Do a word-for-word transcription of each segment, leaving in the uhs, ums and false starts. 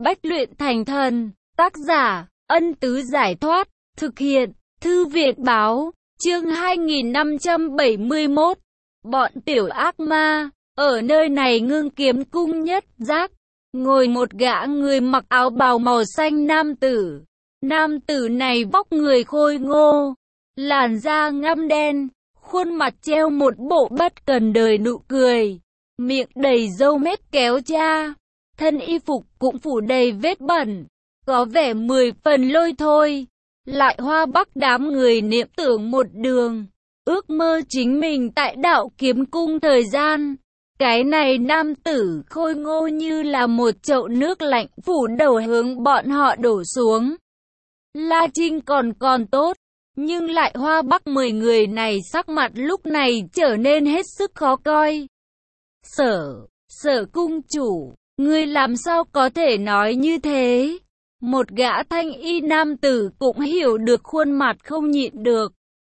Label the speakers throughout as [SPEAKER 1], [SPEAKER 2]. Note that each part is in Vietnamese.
[SPEAKER 1] bách luyện thành thần. Tác giả, Ân Tứ Giải Thoát. Thực hiện, Thư viện Báo. Chương hai nghìn năm trăm bảy mươi mốt. Bọn tiểu ác ma. Ở nơi này Ngưng Kiếm Cung nhất giác, ngồi một gã người mặc áo bào màu xanh nam tử. Nam tử này vóc người khôi ngô, làn da ngăm đen, khuôn mặt treo một bộ bất cần đời nụ cười, miệng đầy râu mép kéo cha, thân y phục cũng phủ đầy vết bẩn, có vẻ mười phần lôi thôi. Lại Hoa Bắc đám người niệm tưởng một đường, ước mơ chính mình tại Đạo Kiếm Cung thời gian. Cái này nam tử khôi ngô như là một chậu nước lạnh phủ đầu hướng bọn họ đổ xuống. La Trinh còn còn tốt, nhưng Lại Hoa Bắc mười người này sắc mặt lúc này trở nên hết sức khó coi. Sở, sở cung chủ, ngươi làm sao có thể nói như thế? Một gã thanh y nam tử cũng hiểu được khuôn mặt không nhịn được.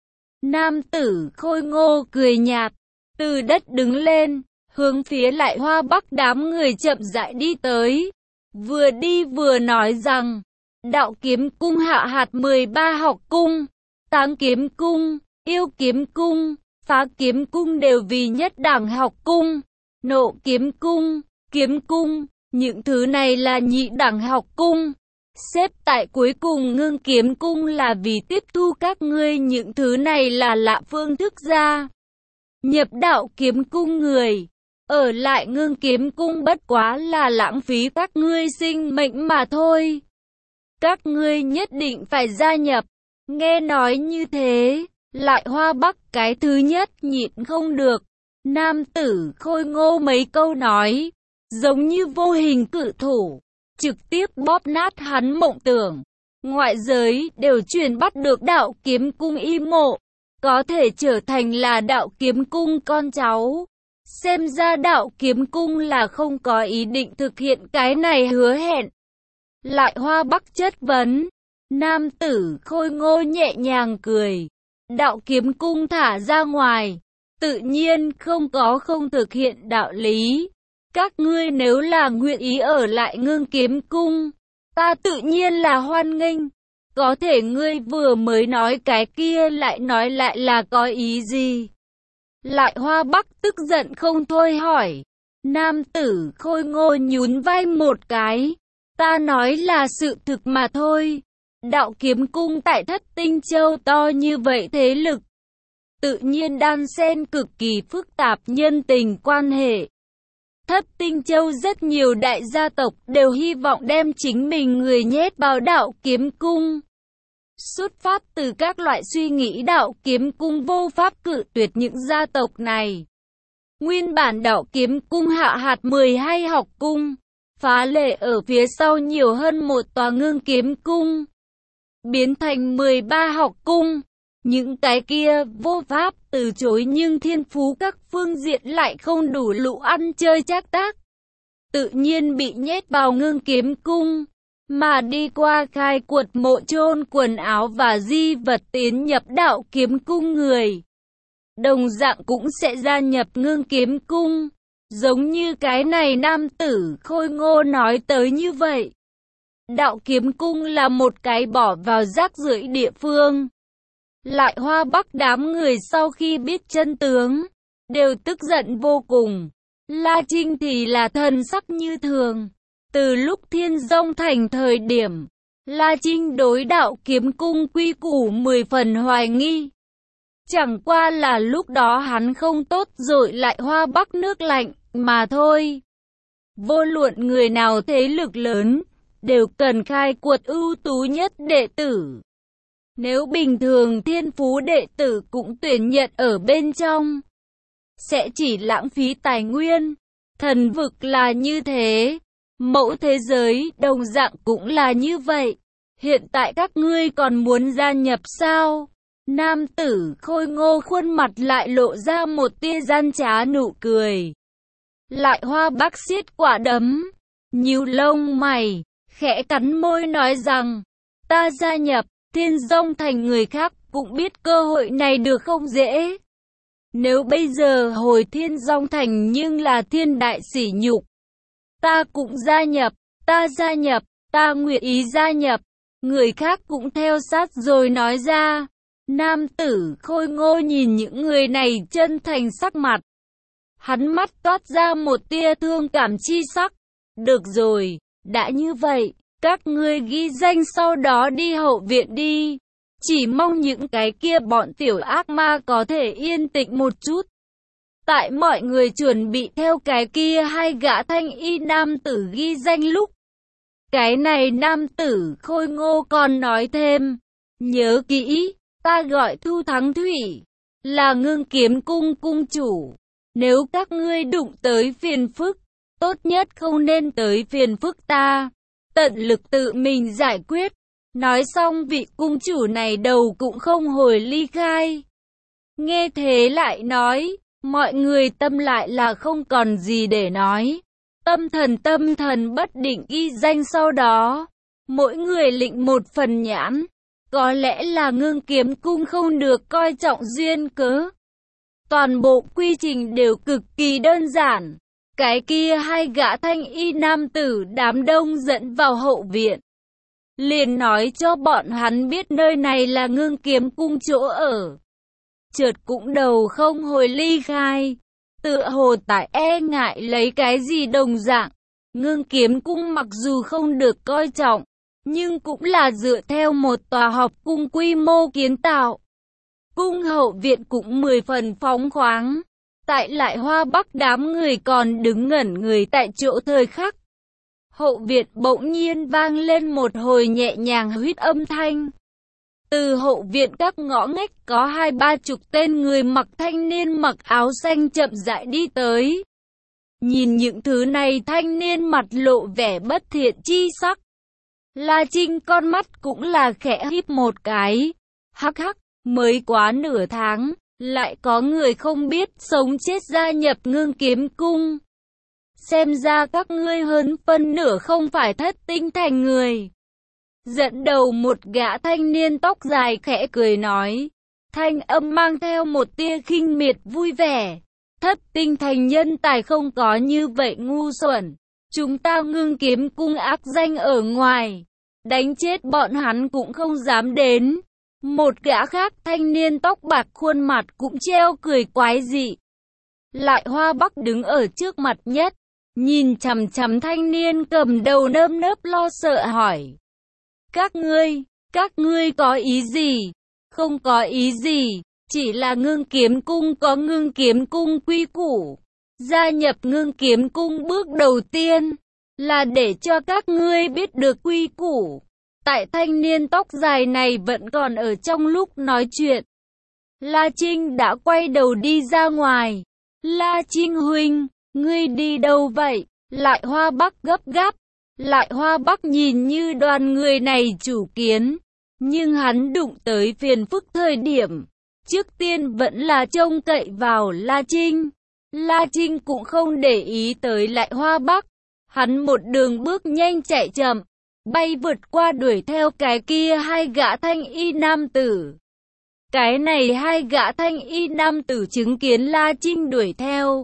[SPEAKER 1] Nam tử khôi ngô cười nhạt, từ đất đứng lên, hướng phía Lại Hoa Bắc đám người chậm rãi đi tới. Vừa đi vừa nói rằng, Đạo Kiếm Cung hạ hạt mười ba học cung, Táng Kiếm Cung, Yêu Kiếm Cung, Phá Kiếm Cung đều vì nhất đẳng học cung. Nộ Kiếm Cung, Kiếm Cung, những thứ này là nhị đẳng học cung. Xếp tại cuối cùng Ngưng Kiếm Cung là vì tiếp thu các ngươi, những thứ này là lạ phương thức gia nhập Đạo Kiếm Cung người. Ở lại Ngưng Kiếm Cung bất quá là lãng phí các ngươi sinh mệnh mà thôi. Các ngươi nhất định phải gia nhập. Nghe nói như thế, Lại Hoa Bắc cái thứ nhất nhịn không được. Nam tử khôi ngô mấy câu nói, giống như vô hình cự thủ, trực tiếp bóp nát hắn mộng tưởng. Ngoại giới đều truyền bắt được Đạo Kiếm Cung y mộ, có thể trở thành là Đạo Kiếm Cung con cháu. Xem ra Đạo Kiếm Cung là không có ý định thực hiện cái này hứa hẹn. Lại Hoa Bắc chất vấn. Nam tử khôi ngô nhẹ nhàng cười. Đạo Kiếm Cung thả ra ngoài, tự nhiên không có không thực hiện đạo lý. Các ngươi nếu là nguyện ý ở lại Ngưng Kiếm Cung, ta tự nhiên là hoan nghênh. Có thể ngươi vừa mới nói cái kia lại nói lại là có ý gì? Lại Hoa Bắc tức giận không thôi hỏi. Nam tử khôi ngô nhún vai một cái. Ta nói là sự thực mà thôi. Đạo Kiếm Cung tại Thất Tinh Châu to như vậy thế lực, tự nhiên đan xen cực kỳ phức tạp nhân tình quan hệ. Thất Tinh Châu rất nhiều đại gia tộc đều hy vọng đem chính mình người nhét vào Đạo Kiếm Cung. Xuất phát từ các loại suy nghĩ, Đạo Kiếm Cung vô pháp cự tuyệt những gia tộc này. Nguyên bản Đạo Kiếm Cung hạ hạt mười hai học cung, phá lệ ở phía sau nhiều hơn một tòa Ngưng Kiếm Cung, biến thành mười ba học cung. Những cái kia vô pháp từ chối, nhưng thiên phú các phương diện lại không đủ lũ ăn chơi trác tác, tự nhiên bị nhét vào Ngưng Kiếm Cung. Mà đi qua khai quật mộ chôn quần áo và di vật tiến nhập Đạo Kiếm Cung người, đồng dạng cũng sẽ gia nhập Ngưng Kiếm Cung. Giống như cái này nam tử khôi ngô nói tới như vậy. Đạo Kiếm Cung là một cái bỏ vào rác rưởi địa phương. Lại Hoa Bắc đám người sau khi biết chân tướng, đều tức giận vô cùng. La Trinh thì là thần sắc như thường. Từ lúc Thiên Dông Thành thời điểm, La Trinh đối Đạo Kiếm Cung quy củ mười phần hoài nghi. Chẳng qua là lúc đó hắn không tốt rồi Lại Hoa Bắc nước lạnh mà thôi. Vô luận người nào thế lực lớn, đều cần khai quật ưu tú nhất đệ tử. Nếu bình thường thiên phú đệ tử cũng tuyển nhận ở bên trong, sẽ chỉ lãng phí tài nguyên. Thần vực là như thế, mẫu thế giới đồng dạng cũng là như vậy. Hiện tại các ngươi còn muốn gia nhập sao? Nam tử khôi ngô khuôn mặt lại lộ ra một tia gian trá nụ cười. Lại Hoa Bắc siết quả đấm, nhíu lông mày, khẽ cắn môi nói rằng, ta gia nhập Thiên Dông Thành, người khác cũng biết cơ hội này được không dễ. Nếu bây giờ hồi Thiên Dông Thành nhưng là thiên đại sỉ nhục, ta cũng gia nhập. Ta gia nhập, ta nguyện ý gia nhập. Người khác cũng theo sát rồi nói ra. Nam tử khôi ngô nhìn những người này chân thành sắc mặt. Hắn mắt toát ra một tia thương cảm chi sắc. Được rồi, đã như vậy, các ngươi ghi danh sau đó đi hậu viện đi. Chỉ mong những cái kia bọn tiểu ác ma có thể yên tĩnh một chút. Tại mọi người chuẩn bị theo cái kia hai gã thanh y nam tử ghi danh lúc. Cái này nam tử khôi ngô còn nói thêm. Nhớ kỹ, ta gọi Thu Thắng Thủy, là Ngưng Kiếm Cung cung chủ. Nếu các ngươi đụng tới phiền phức, tốt nhất không nên tới phiền phức ta. Tận lực tự mình giải quyết. Nói xong vị cung chủ này đầu cũng không hồi ly khai. Nghe thế lại nói, mọi người tâm lại là không còn gì để nói. Tâm thần tâm thần bất định ghi danh sau đó. Mỗi người lĩnh một phần nhãn. Có lẽ là Ngưng Kiếm Cung không được coi trọng duyên cớ. Toàn bộ quy trình đều cực kỳ đơn giản. Cái kia hai gã thanh y nam tử đám đông dẫn vào hậu viện. Liền nói cho bọn hắn biết nơi này là Ngưng Kiếm Cung chỗ ở. Chợt cũng đầu không hồi ly khai. Tựa hồ tại e ngại lấy cái gì đồng dạng. Ngưng Kiếm Cung mặc dù không được coi trọng, nhưng cũng là dựa theo một tòa học cung quy mô kiến tạo. Cung hậu viện cũng mười phần phóng khoáng. Tại Lại Hoa Bắc đám người còn đứng ngẩn người tại chỗ thời khắc. Hậu viện bỗng nhiên vang lên một hồi nhẹ nhàng huýt âm thanh. Từ hậu viện các ngõ ngách có hai ba chục tên người mặc thanh niên mặc áo xanh chậm rãi đi tới. Nhìn những thứ này thanh niên mặt lộ vẻ bất thiện chi sắc. La Trinh con mắt cũng là khẽ híp một cái. Hắc hắc, mới quá nửa tháng, lại có người không biết sống chết gia nhập Ngưng Kiếm Cung. Xem ra các ngươi hơn phân nửa không phải thất tinh thành người. Dẫn đầu một gã thanh niên tóc dài khẽ cười nói. Thanh âm mang theo một tia khinh miệt vui vẻ. Thất tinh thành nhân tài không có như vậy ngu xuẩn. Chúng ta Ngưng Kiếm Cung ác danh ở ngoài. Đánh chết bọn hắn cũng không dám đến. Một gã khác thanh niên tóc bạc khuôn mặt cũng treo cười quái dị. Lại Hoa Bắc đứng ở trước mặt nhất. Nhìn chằm chằm thanh niên cầm đầu nơm nớp lo sợ hỏi. Các ngươi, các ngươi có ý gì? Không có ý gì, chỉ là Ngưng Kiếm Cung có Ngưng Kiếm Cung quy củ. Gia nhập Ngưng Kiếm Cung bước đầu tiên là để cho các ngươi biết được quy củ. Tại thanh niên tóc dài này vẫn còn ở trong lúc nói chuyện. La Trinh đã quay đầu đi ra ngoài. La Trinh huynh, ngươi đi đâu vậy? Lại Hoa Bắc gấp gáp. Lại Hoa Bắc nhìn như đoàn người này chủ kiến. Nhưng hắn đụng tới phiền phức thời điểm. Trước tiên vẫn là trông cậy vào La Trinh. La Trinh cũng không để ý tới Lại Hoa Bắc. Hắn một đường bước nhanh chạy chậm. Bay vượt qua đuổi theo cái kia hai gã thanh y nam tử. Cái này hai gã thanh y nam tử chứng kiến La Trinh đuổi theo.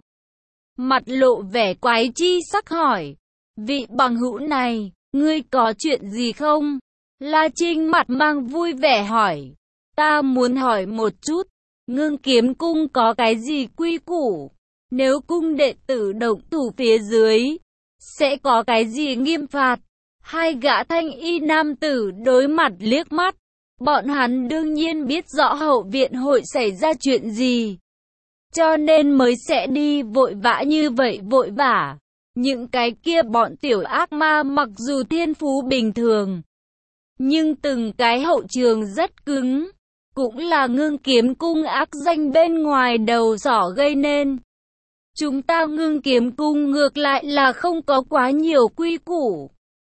[SPEAKER 1] Mặt lộ vẻ quái chi sắc hỏi. Vị bằng hữu này, ngươi có chuyện gì không? La Trinh mặt mang vui vẻ hỏi. Ta muốn hỏi một chút. Ngưng Kiếm Cung có cái gì quy củ? Nếu cung đệ tử động thủ phía dưới, sẽ có cái gì nghiêm phạt? Hai gã thanh y nam tử đối mặt liếc mắt. Bọn hắn đương nhiên biết rõ hậu viện hội xảy ra chuyện gì. Cho nên mới sẽ đi vội vã như vậy vội vã. Những cái kia bọn tiểu ác ma mặc dù thiên phú bình thường, nhưng từng cái hậu trường rất cứng. Cũng là Ngưng Kiếm Cung ác danh bên ngoài đầu sỏ gây nên. Chúng ta Ngưng Kiếm Cung ngược lại là không có quá nhiều quy củ.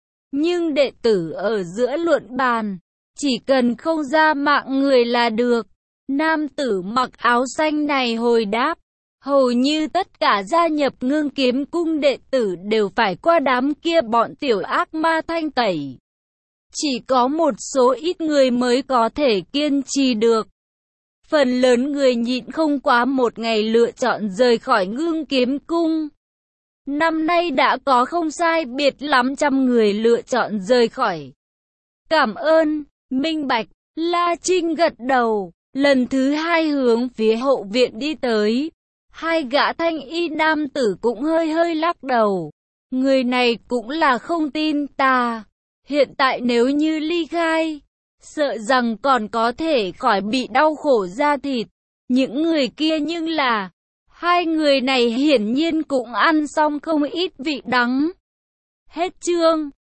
[SPEAKER 1] Nhưng đệ tử ở giữa luận bàn, chỉ cần không ra mạng người là được. Nam tử mặc áo xanh này hồi đáp. Hầu như tất cả gia nhập Ngưng Kiếm Cung đệ tử đều phải qua đám kia bọn tiểu ác ma thanh tẩy. Chỉ có một số ít người mới có thể kiên trì được. Phần lớn người nhịn không quá một ngày lựa chọn rời khỏi Ngưng Kiếm Cung. Năm nay đã có không sai biệt lắm trăm người lựa chọn rời khỏi. Cảm ơn, minh bạch, La Trinh gật đầu, lần thứ hai hướng phía hậu viện đi tới. Hai gã thanh y nam tử cũng hơi hơi lắc đầu. Người này cũng là không tin ta. Hiện tại nếu như ly khai, sợ rằng còn có thể khỏi bị đau khổ da thịt. Những người kia nhưng là, hai người này hiển nhiên cũng ăn xong không ít vị đắng. Hết chương.